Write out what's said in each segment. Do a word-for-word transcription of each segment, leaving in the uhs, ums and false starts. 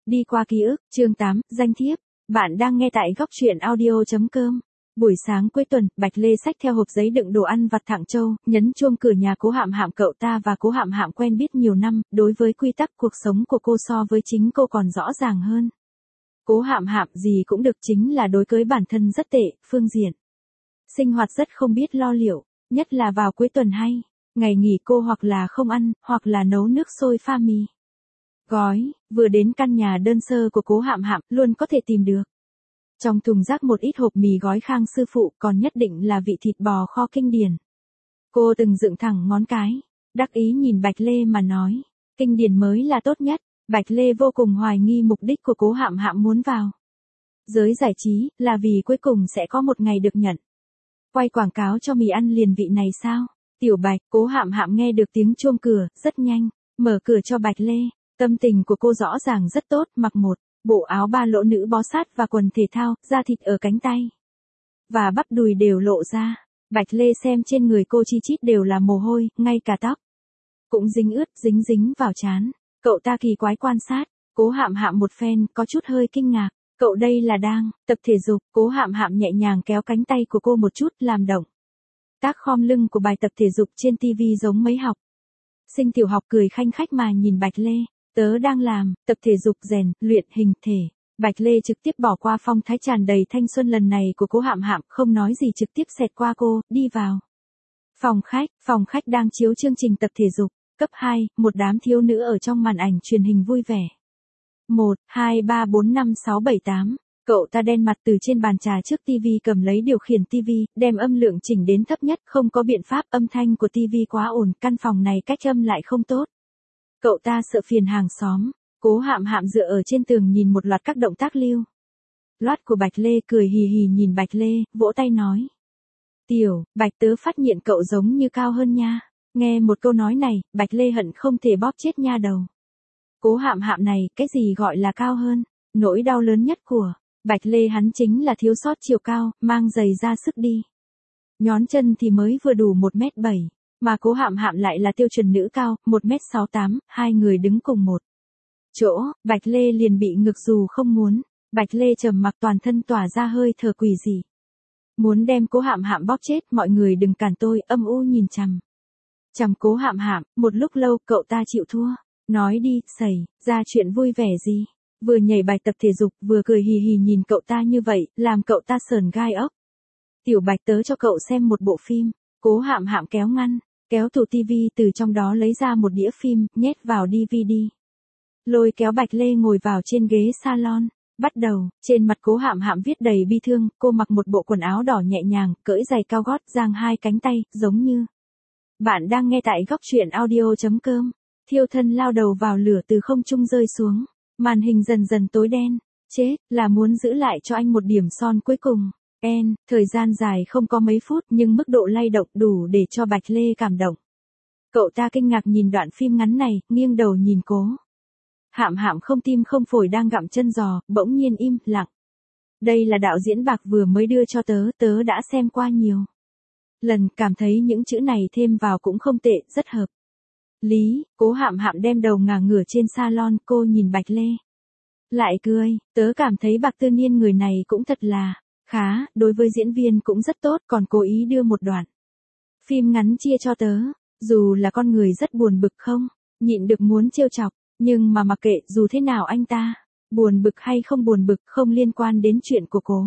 Đi qua ký ức, chương tám, danh thiếp. Bạn đang nghe tại góc truyện audio chấm com. Buổi sáng cuối tuần, Bạch Lê xách theo hộp giấy đựng đồ ăn vặt Thạng Châu, nhấn chuông cửa nhà Cố Hạm Hạm. Cậu ta và Cố Hạm Hạm quen biết nhiều năm, đối với quy tắc cuộc sống của cô so với chính cô còn rõ ràng hơn. Cố Hạm Hạm gì cũng được, chính là đối với bản thân rất tệ, phương diện sinh hoạt rất không biết lo liệu, nhất là vào cuối tuần hay ngày nghỉ cô hoặc là không ăn, hoặc là nấu nước sôi pha mì gói. Vừa đến căn nhà đơn sơ của Cố Hạm Hạm, luôn có thể tìm được trong thùng rác một ít hộp mì gói Khang sư phụ, còn nhất định là vị thịt bò kho kinh điển. Cô từng dựng thẳng ngón cái, đắc ý nhìn Bạch Lê mà nói, kinh điển mới là tốt nhất. Bạch Lê vô cùng hoài nghi mục đích của Cố Hạm Hạm muốn vào giới giải trí, là vì cuối cùng sẽ có một ngày được nhận quay quảng cáo cho mì ăn liền vị này sao? Tiểu Bạch, Cố Hạm Hạm nghe được tiếng chuông cửa, rất nhanh mở cửa cho Bạch Lê. Tâm tình của cô rõ ràng rất tốt, mặc một bộ áo ba lỗ nữ bó sát và quần thể thao, da thịt ở cánh tay và bắp đùi đều lộ ra. Bạch Lê xem trên người cô chi chít đều là mồ hôi, ngay cả tóc cũng dính ướt, dính dính vào trán. Cậu ta kỳ quái quan sát Cố Hạm Hạm một phen, có chút hơi kinh ngạc. Cậu đây là đang tập thể dục? Cố Hạm Hạm nhẹ nhàng kéo cánh tay của cô một chút, làm động tác khom lưng của bài tập thể dục trên tivi giống mấy học sinh tiểu học, cười khanh khách mà nhìn Bạch Lê. Tớ đang làm tập thể dục rèn luyện hình thể. Bạch Lê trực tiếp bỏ qua phong thái tràn đầy thanh xuân lần này của Cố Hạm Hạm, không nói gì trực tiếp xẹt qua cô, đi vào phòng khách. Phòng khách đang chiếu chương trình tập thể dục cấp hai, một đám thiếu nữ ở trong màn ảnh truyền hình vui vẻ. một, hai, ba, bốn, năm, sáu, bảy, tám. Cậu ta đen mặt từ trên bàn trà trước tivi cầm lấy điều khiển tivi, đem âm lượng chỉnh đến thấp nhất, không có biện pháp, âm thanh của tivi quá ồn, căn phòng này cách âm lại không tốt. Cậu ta sợ phiền hàng xóm. Cố Hạm Hạm dựa ở trên tường nhìn một loạt các động tác lưu loát của Bạch Lê, cười hì hì nhìn Bạch Lê, vỗ tay nói. Tiểu Bạch, tớ phát hiện cậu giống như cao hơn nha. Nghe một câu nói này, Bạch Lê hận không thể bóp chết nha đầu Cố Hạm Hạm này. Cái gì gọi là cao hơn? Nỗi đau lớn nhất của Bạch Lê hắn chính là thiếu sót chiều cao, mang giày ra sức đi nhón chân thì mới vừa đủ một mét bảy, mà Cố Hạm Hạm lại là tiêu chuẩn nữ cao, một mét sáu tám, hai người đứng cùng một chỗ, Bạch Lê liền bị ngược dù không muốn. Bạch Lê trầm mặc, toàn thân tỏa ra hơi thở quỷ dị, muốn đem Cố Hạm Hạm bóp chết. Mọi người đừng cản tôi, âm u nhìn chằm chằm Cố Hạm Hạm. Một lúc lâu, cậu ta chịu thua, nói đi, xảy ra chuyện vui vẻ gì? Vừa nhảy bài tập thể dục, vừa cười hì hì nhìn cậu ta như vậy, làm cậu ta sờn gai ốc. Tiểu Bạch, tớ cho cậu xem một bộ phim. Cố Hạm Hạm kéo ngăn, kéo tủ tivi, từ trong đó lấy ra một đĩa phim, nhét vào đê vê đê. Lôi kéo Bạch Lê ngồi vào trên ghế salon, bắt đầu. Trên mặt Cố Hạm Hạm viết đầy bi thương, cô mặc một bộ quần áo đỏ nhẹ nhàng, cởi giày cao gót, dang hai cánh tay, giống như. Bạn đang nghe tại góc truyện audio chấm com. Thiêu thân lao đầu vào lửa từ không trung rơi xuống. Màn hình dần dần tối đen. Chết, là muốn giữ lại cho anh một điểm son cuối cùng. En, thời gian dài không có mấy phút, nhưng mức độ lay động đủ để cho Bạch Lê cảm động. Cậu ta kinh ngạc nhìn đoạn phim ngắn này, nghiêng đầu nhìn Cố Hạm Hạm không tim không phổi đang gặm chân giò, bỗng nhiên im lặng. Đây là đạo diễn Bạc vừa mới đưa cho tớ, tớ đã xem qua nhiều lần, cảm thấy những chữ này thêm vào cũng không tệ, rất hợp lý. Cố Hạm Hạm đem đầu ngả ngửa trên salon, cô nhìn Bạch Lê lại cười. Tớ cảm thấy Bạc Tư Niên người này cũng thật là khá, đối với diễn viên cũng rất tốt, còn cố ý đưa một đoạn phim ngắn chia cho tớ. Dù là con người rất buồn bực, không nhịn được muốn trêu chọc, nhưng mà mặc kệ, dù thế nào anh ta buồn bực hay không buồn bực không liên quan đến chuyện của Cố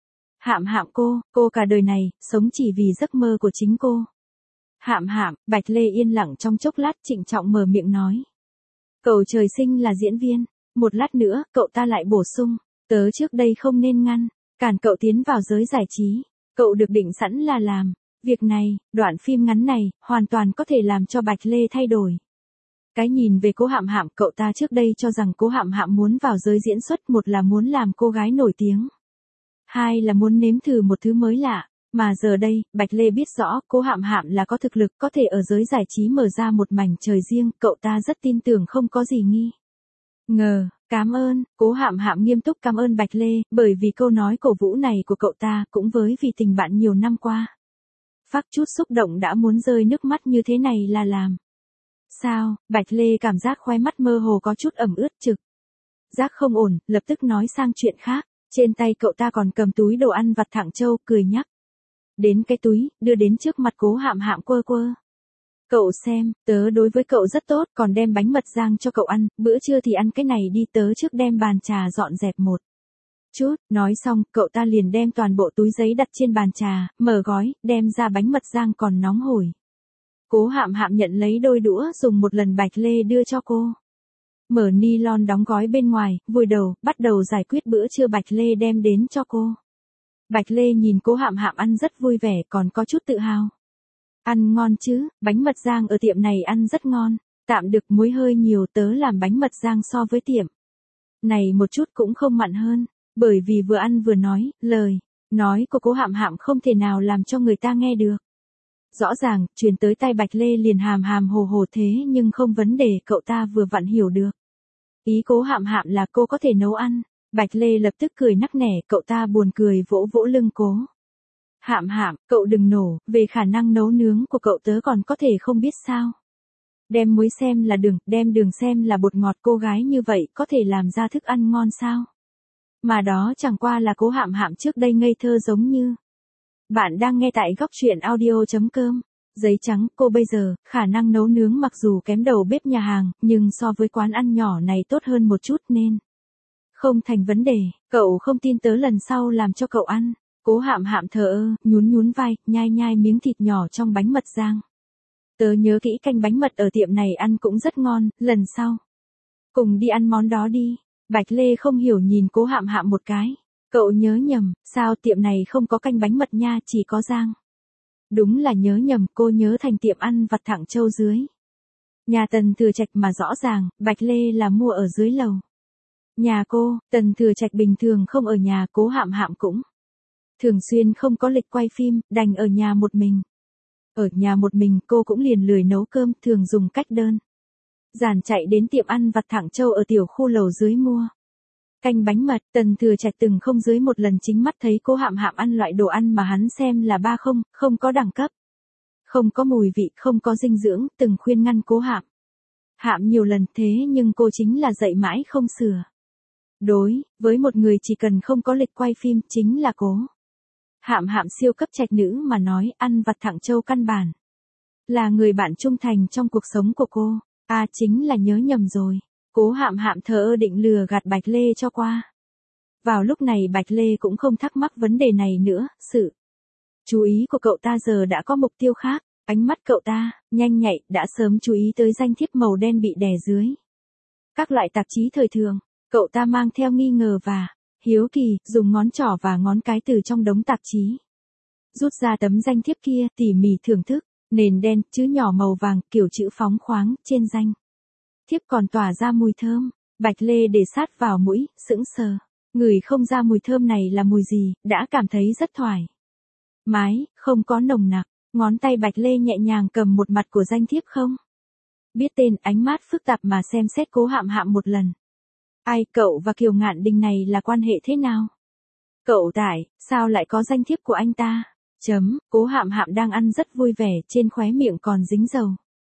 Hạm Hạm. Cô, cô cả đời này, sống chỉ vì giấc mơ của chính cô. Hạm Hạm. Bạch Lê yên lặng trong chốc lát, trịnh trọng mở miệng nói. Cậu trời sinh là diễn viên. Một lát nữa, cậu ta lại bổ sung. Tớ trước đây không nên ngăn cản cậu tiến vào giới giải trí. Cậu được định sẵn là làm việc này. Đoạn phim ngắn này, hoàn toàn có thể làm cho Bạch Lê thay đổi cái nhìn về Cố Hạm Hạm. Cậu ta trước đây cho rằng Cố Hạm Hạm muốn vào giới diễn xuất, một là muốn làm cô gái nổi tiếng, hai là muốn nếm thử một thứ mới lạ. Mà giờ đây, Bạch Lê biết rõ, Cố Hạm Hạm là có thực lực, có thể ở giới giải trí mở ra một mảnh trời riêng. Cậu ta rất tin tưởng, không có gì nghi ngờ. Cảm ơn. Cố Hạm Hạm nghiêm túc cảm ơn Bạch Lê, bởi vì câu nói cổ vũ này của cậu ta, cũng với vì tình bạn nhiều năm qua. Phác chút xúc động đã muốn rơi nước mắt như thế này là làm sao? Bạch Lê cảm giác khoe mắt mơ hồ có chút ẩm ướt trực. Giác không ổn, lập tức nói sang chuyện khác. Trên tay cậu ta còn cầm túi đồ ăn vặt Thạng Châu, cười nhắc. Đến cái túi, đưa đến trước mặt Cố Hạm Hạm quơ quơ. Cậu xem, tớ đối với cậu rất tốt, còn đem bánh mật rang cho cậu ăn, bữa trưa thì ăn cái này đi, tớ trước đem bàn trà dọn dẹp một chút. Nói xong, cậu ta liền đem toàn bộ túi giấy đặt trên bàn trà, mở gói, đem ra bánh mật rang còn nóng hổi. Cố Hạm Hạm nhận lấy đôi đũa, dùng một lần Bạch Lê đưa cho cô. Mở nylon đóng gói bên ngoài, vùi đầu, bắt đầu giải quyết bữa trưa Bạch Lê đem đến cho cô. Bạch Lê nhìn Cố Hạm Hạm ăn rất vui vẻ, còn có chút tự hào. Ăn ngon chứ, bánh mật rang ở tiệm này ăn rất ngon, tạm được, muối hơi nhiều, tớ làm bánh mật rang so với tiệm này một chút cũng không mặn hơn, bởi vì vừa ăn vừa nói, lời nói của Cố Hạm Hạm không thể nào làm cho người ta nghe được. Rõ ràng, truyền tới tai Bạch Lê liền hàm hàm hồ hồ thế nhưng không vấn đề, cậu ta vừa vặn hiểu được. Ý Cố Hạm Hạm là cô có thể nấu ăn. Bạch Lê lập tức cười nắc nẻ, cậu ta buồn cười vỗ vỗ lưng Cố Hạm Hạm, cậu đừng nổ, về khả năng nấu nướng của cậu tớ còn có thể không biết sao. Đem muối xem là đường, đem đường xem là bột ngọt, cô gái như vậy có thể làm ra thức ăn ngon sao? Mà đó chẳng qua là Cố Hạm Hạm trước đây ngây thơ giống như. Bạn đang nghe tại góc truyện audio chấm com. Giấy trắng, cô bây giờ, khả năng nấu nướng mặc dù kém đầu bếp nhà hàng, nhưng so với quán ăn nhỏ này tốt hơn một chút nên. Không thành vấn đề, cậu không tin tớ lần sau làm cho cậu ăn. Cố Hạm Hạm thờ ơ, nhún nhún vai, nhai nhai miếng thịt nhỏ trong bánh mật rang. Tớ nhớ kỹ canh bánh mật ở tiệm này ăn cũng rất ngon, lần sau. Cùng đi ăn món đó đi. Bạch Lê không hiểu nhìn Cố Hạm Hạm một cái. Cậu nhớ nhầm, sao tiệm này không có canh bánh mật nha, chỉ có rang. Đúng là nhớ nhầm, cô nhớ thành tiệm ăn vặt Thạng Châu dưới nhà Tần Thừa Trạch mà rõ ràng, Bạch Lê là mua ở dưới lầu nhà cô. Tần Thừa Trạch bình thường không ở nhà, Cố Hạm Hạm cũng thường xuyên không có lịch quay phim, đành ở nhà một mình. Ở nhà một mình cô cũng liền lười nấu cơm, thường dùng cách đơn giản chạy đến tiệm ăn vặt Thạng Châu ở tiểu khu lầu dưới mua canh bánh mật. Tần Thừa Trạch từng không dưới một lần chính mắt thấy Cố Hạm Hạm ăn loại đồ ăn mà hắn xem là ba không, không có đẳng cấp, không có mùi vị, không có dinh dưỡng, từng khuyên ngăn Cố Hạm Hạm nhiều lần, thế nhưng cô chính là dạy mãi không sửa. Đối với một người chỉ cần không có lịch quay phim, chính là Cố Hạm Hạm siêu cấp trạch nữ mà nói, ăn vặt Thạng Châu căn bản là người bạn trung thành trong cuộc sống của cô. À, chính là nhớ nhầm rồi. Cố Hạm Hạm thờ ơ định lừa gạt Bạch Lê cho qua. Vào lúc này Bạch Lê cũng không thắc mắc vấn đề này nữa, sự chú ý của cậu ta giờ đã có mục tiêu khác, ánh mắt cậu ta, nhanh nhạy, đã sớm chú ý tới danh thiếp màu đen bị đè dưới các loại tạp chí thời thường. Cậu ta mang theo nghi ngờ và hiếu kỳ, dùng ngón trỏ và ngón cái từ trong đống tạp chí rút ra tấm danh thiếp kia, tỉ mỉ thưởng thức, nền đen, chữ nhỏ màu vàng, kiểu chữ phóng khoáng, trên danh thiếp còn tỏa ra mùi thơm. Bạch Lê để sát vào mũi, sững sờ, ngửi không ra mùi thơm này là mùi gì, đã cảm thấy rất thoải mái, không có nồng nặc. Ngón tay Bạch Lê nhẹ nhàng cầm một mặt của danh thiếp không biết tên, ánh mắt phức tạp mà xem xét Cố Hạm Hạm một lần. Ai, cậu và Kiều Ngạn Đình này là quan hệ thế nào? Cậu tải, sao lại có danh thiếp của anh ta? Chấm, Cố Hạm Hạm đang ăn rất vui vẻ, trên khóe miệng còn dính dầu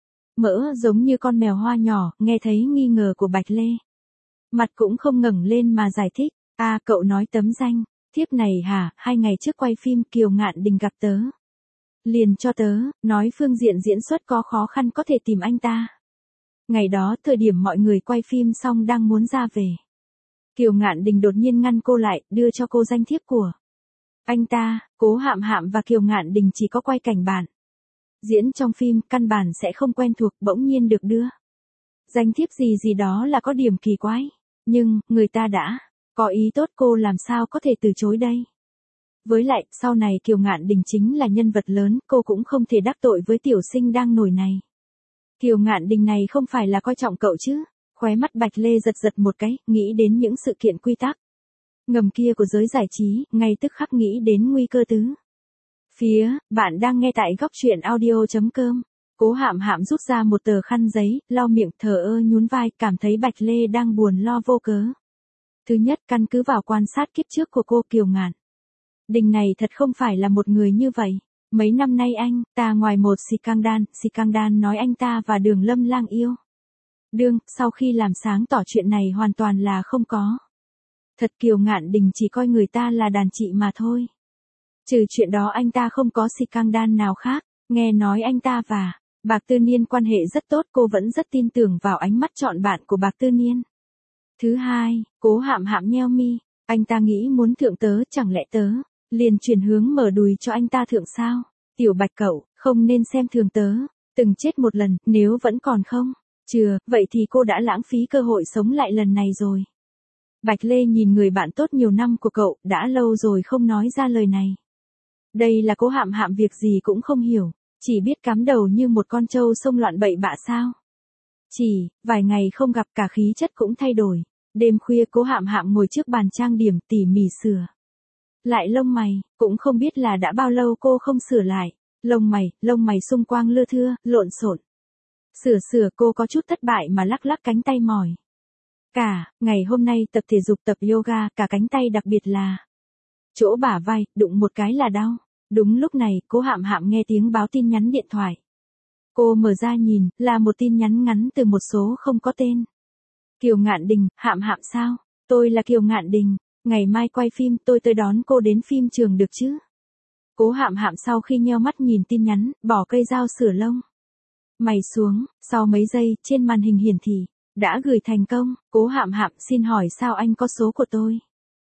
mỡ giống như con mèo hoa nhỏ, nghe thấy nghi ngờ của Bạch Lê. Mặt cũng không ngẩng lên mà giải thích. À, cậu nói tấm danh thiếp này hả, hai ngày trước quay phim Kiều Ngạn Đình gặp tớ. Liền cho tớ, nói phương diện diễn xuất có khó khăn có thể tìm anh ta. Ngày đó, thời điểm mọi người quay phim xong đang muốn ra về. Kiều Ngạn Đình đột nhiên ngăn cô lại, đưa cho cô danh thiếp của anh ta. Cố Hạm Hạm và Kiều Ngạn Đình chỉ có quay cảnh bản diễn trong phim, căn bản sẽ không quen thuộc, bỗng nhiên được đưa danh thiếp gì gì đó là có điểm kỳ quái. Nhưng, người ta đã có ý tốt, cô làm sao có thể từ chối đây. Với lại, sau này Kiều Ngạn Đình chính là nhân vật lớn, cô cũng không thể đắc tội với tiểu sinh đang nổi này. Kiều Ngạn Đình này không phải là coi trọng cậu chứ. Khóe mắt Bạch Lê giật giật một cái, nghĩ đến những sự kiện quy tắc ngầm kia của giới giải trí, ngay tức khắc nghĩ đến nguy cơ tứ phía. Bạn đang nghe tại góc truyện audio chấm com. Cố Hạm Hạm rút ra một tờ khăn giấy, lau miệng, thờ ơ nhún vai, cảm thấy Bạch Lê đang buồn lo vô cớ. Thứ nhất, căn cứ vào quan sát kiếp trước của cô, Kiều Ngạn Đình này thật không phải là một người như vậy. Mấy năm nay anh ta ngoài một scandal, scandal nói anh ta và Đường Lâm Lang yêu Đương, sau khi làm sáng tỏ chuyện này hoàn toàn là không có. Thật Kiều Ngạn Đình chỉ coi người ta là đàn chị mà thôi. Trừ chuyện đó anh ta không có scandal nào khác, nghe nói anh ta và Bạc Tư Niên quan hệ rất tốt, cô vẫn rất tin tưởng vào ánh mắt chọn bạn của Bạc Tư Niên. Thứ hai, Cố Hạm Hạm nheo mi, anh ta nghĩ muốn thượng tớ, chẳng lẽ tớ liền chuyển hướng mở đùi cho anh ta thượng sao? Tiểu Bạch cậu, không nên xem thường tớ, từng chết một lần, nếu vẫn còn không, chưa, vậy thì cô đã lãng phí cơ hội sống lại lần này rồi. Bạch Lê nhìn người bạn tốt nhiều năm của cậu, đã lâu rồi không nói ra lời này. Đây là Cố Hạm Hạm việc gì cũng không hiểu, chỉ biết cắm đầu như một con trâu xông loạn bậy bạ sao. Chỉ, vài ngày không gặp cả khí chất cũng thay đổi. Đêm khuya Cố Hạm Hạm ngồi trước bàn trang điểm tỉ mỉ sửa lại lông mày, cũng không biết là đã bao lâu cô không sửa lại. Lông mày, lông mày xung quanh lưa thưa, lộn xộn. Sửa sửa cô có chút thất bại mà lắc lắc cánh tay mỏi. Cả, ngày hôm nay tập thể dục tập yoga, cả cánh tay đặc biệt là chỗ bả vai, đụng một cái là đau. Đúng lúc này, Cố Hạm Hạm nghe tiếng báo tin nhắn điện thoại. Cô mở ra nhìn, là một tin nhắn ngắn từ một số không có tên. Kiều Ngạn Đình, Hạm Hạm sao? Tôi là Kiều Ngạn Đình, ngày mai quay phim, tôi tới đón cô đến phim trường được chứ? Cố Hạm Hạm sau khi nheo mắt nhìn tin nhắn, bỏ cây dao sửa lông mày xuống, sau mấy giây, trên màn hình hiển thị, đã gửi thành công. Cố Hạm Hạm, xin hỏi sao anh có số của tôi?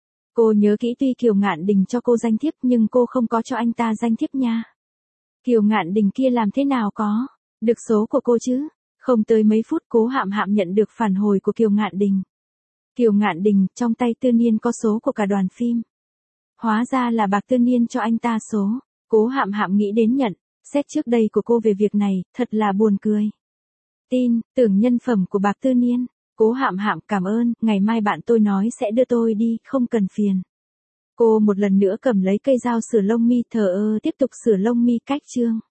Cô nhớ kỹ, tuy Kiều Ngạn Đình cho cô danh thiếp nhưng cô không có cho anh ta danh thiếp nha. Kiều Ngạn Đình kia làm thế nào có được số của cô chứ? Không tới mấy phút Cố Hạm Hạm nhận được phản hồi của Kiều Ngạn Đình. Kiều Ngạn Đình, trong tay Tư Niên có số của cả đoàn phim. Hóa ra là Bạc Tư Niên cho anh ta số. Cố Hạm Hạm nghĩ đến nhận xét trước đây của cô về việc này, thật là buồn cười. Tin, tưởng nhân phẩm của Bạc Tư Niên. Cố Hạm Hạm, cảm ơn, ngày mai bạn tôi nói sẽ đưa tôi đi, không cần phiền. Cô một lần nữa cầm lấy cây dao sửa lông mi, thờ ơ tiếp tục sửa lông mi cách chương.